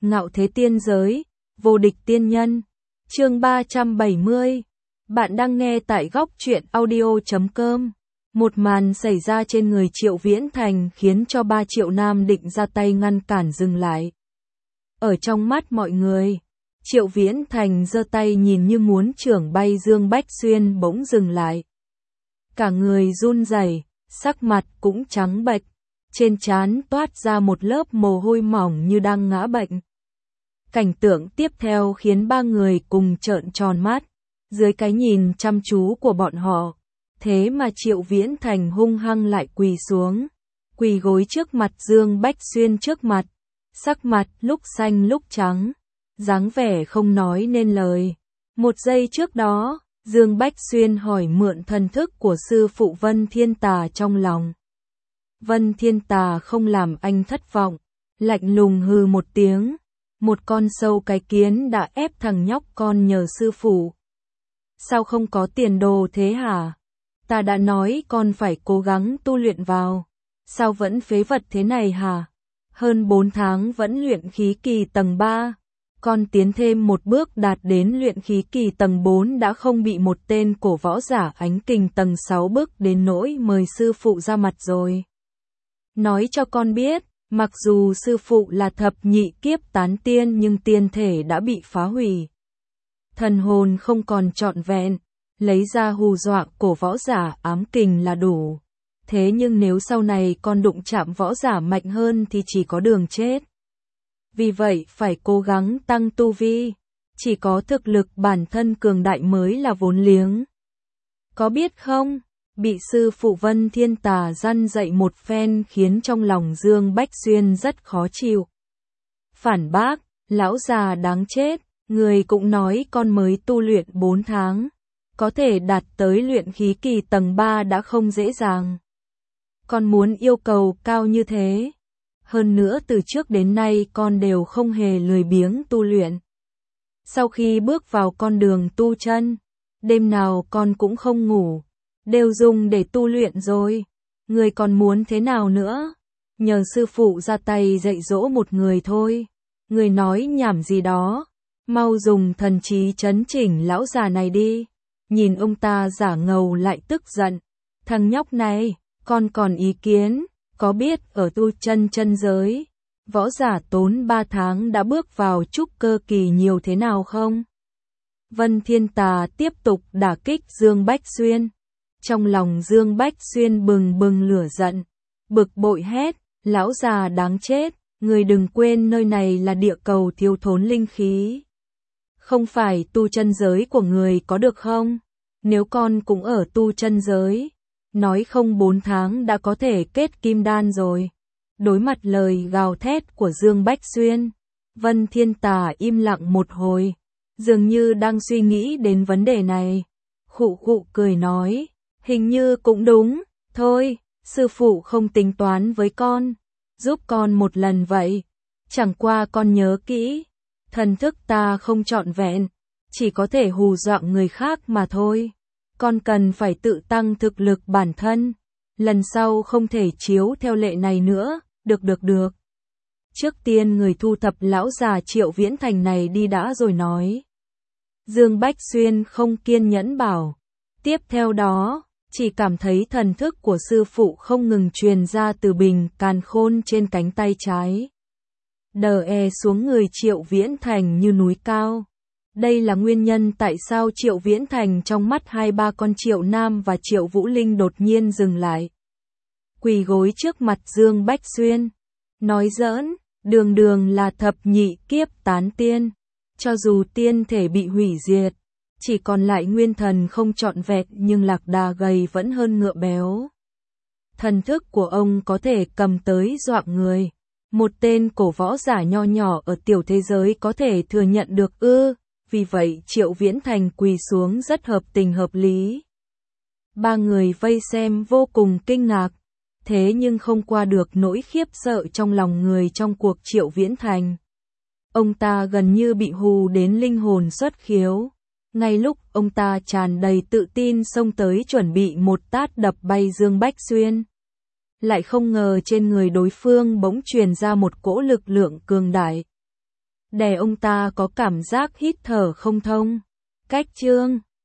Ngạo thế tiên giới, vô địch tiên nhân. Chương 370. Bạn đang nghe tại góc truyện audio.com. Một màn xảy ra trên người Triệu Viễn Thành khiến cho 3 Triệu Nam định ra tay ngăn cản dừng lại. Ở trong mắt mọi người, Triệu Viễn Thành giơ tay nhìn như muốn chưởng bay Dương Bách Xuyên bỗng dừng lại. Cả người run rẩy, sắc mặt cũng trắng bệch, trên trán toát ra một lớp mồ hôi mỏng như đang ngã bệnh. Cảnh tượng tiếp theo khiến 3 người cùng trợn tròn mắt, dưới cái nhìn chăm chú của bọn họ. Thế mà Triệu Viễn Thành hung hăng lại quỳ xuống, quỳ gối trước mặt Dương Bách Xuyên trước mặt, sắc mặt lúc xanh lúc trắng, dáng vẻ không nói nên lời. Một giây trước đó, Dương Bách Xuyên hỏi mượn thần thức của sư phụ Vân Thiên Tà trong lòng. Vân Thiên Tà không làm anh thất vọng, lạnh lùng hừ một tiếng. Một con sâu cái kiến đã ép thằng nhóc con nhờ sư phụ. Sao không có tiền đồ thế hả? Ta đã nói con phải cố gắng tu luyện vào. Sao vẫn phế vật thế này hả? Hơn 4 tháng vẫn luyện khí kỳ tầng 3. Con tiến thêm một bước đạt đến luyện khí kỳ tầng 4 đã không bị một tên cổ võ giả ánh kình tầng 6 bức đến nỗi mời sư phụ ra mặt rồi. Nói cho con biết, mặc dù sư phụ là thập nhị kiếp tán tiên nhưng tiên thể đã bị phá hủy. Thần hồn không còn trọn vẹn, lấy ra hù dọa cổ võ giả ám kình là đủ. Thế nhưng nếu sau này con đụng chạm võ giả mạnh hơn thì chỉ có đường chết. Vì vậy phải cố gắng tăng tu vi, chỉ có thực lực bản thân cường đại mới là vốn liếng. Có biết không? Bị sư phụ Vân Thiên Tà răn dạy một phen khiến trong lòng Dương Bách Xuyên rất khó chịu. Phản bác, lão già đáng chết, người cũng nói con mới tu luyện 4 tháng, có thể đạt tới luyện khí kỳ tầng 3 đã không dễ dàng. Con muốn yêu cầu cao như thế. Hơn nữa từ trước đến nay con đều không hề lười biếng tu luyện. Sau khi bước vào con đường tu chân, đêm nào con cũng không ngủ, đều dùng để tu luyện rồi. Người còn muốn thế nào nữa? Nhờ sư phụ ra tay dạy dỗ một người thôi. Người nói nhảm gì đó, mau dùng thần trí trấn chỉnh lão già này đi. Nhìn ông ta giả ngầu lại tức giận. Thằng nhóc này, con còn ý kiến, có biết ở tu chân giới, võ giả tốn 3 tháng đã bước vào trúc cơ kỳ nhiều thế nào không? Vân Thiên Tà tiếp tục đả kích Dương Bách Xuyên. Trong lòng Dương Bách Xuyên bừng bừng lửa giận, bực bội hét, lão già đáng chết, người đừng quên nơi này là địa cầu thiếu thốn linh khí. Không phải tu chân giới của người có được không? Nếu con cũng ở tu chân giới, nói không 4 tháng đã có thể kết kim đan rồi. Đối mặt lời gào thét của Dương Bách Xuyên, Vân Thiên Tà im lặng một hồi, dường như đang suy nghĩ đến vấn đề này. Khụ khụ cười nói, hình như cũng đúng, thôi, sư phụ không tính toán với con, giúp con một lần vậy. Chẳng qua con nhớ kỹ, thần thức ta không trọn vẹn, chỉ có thể hù dọa người khác mà thôi. Con cần phải tự tăng thực lực bản thân, lần sau không thể chiếu theo lệ này nữa, được. Trước tiên người thu thập lão già Triệu Viễn Thành này đi đã rồi nói. Dương Bách Xuyên không kiên nhẫn bảo. Tiếp theo đó, chỉ cảm thấy thần thức của sư phụ không ngừng truyền ra từ bình càn khôn trên cánh tay trái. Đè xuống người Triệu Viễn Thành như núi cao. Đây là nguyên nhân tại sao Triệu Viễn Thành trong mắt 2-3 con Triệu Nam và Triệu Vũ Linh đột nhiên dừng lại. Quỳ gối trước mặt Dương Bách Xuyên. Nói giỡn, đường là thập nhị kiếp tán tiên. Cho dù tiên thể bị hủy diệt, chỉ còn lại nguyên thần không trọn vẹn nhưng lạc đà gầy vẫn hơn ngựa béo. Thần thức của ông có thể cầm tới dọa người. Một tên cổ võ giả nho nhỏ ở tiểu thế giới có thể thừa nhận được ư? Vì vậy Triệu Viễn Thành quỳ xuống rất hợp tình hợp lý. 3 người vây xem vô cùng kinh ngạc, thế nhưng không qua được nỗi khiếp sợ trong lòng người trong cuộc Triệu Viễn Thành. Ông ta gần như bị hù đến linh hồn xuất khiếu. Ngay lúc ông ta tràn đầy tự tin xông tới chuẩn bị một tát đập bay Dương Bách Xuyên, lại không ngờ trên người đối phương bỗng truyền ra một cỗ lực lượng cường đại. đè ông ta có cảm giác hít thở không thông. Cách chương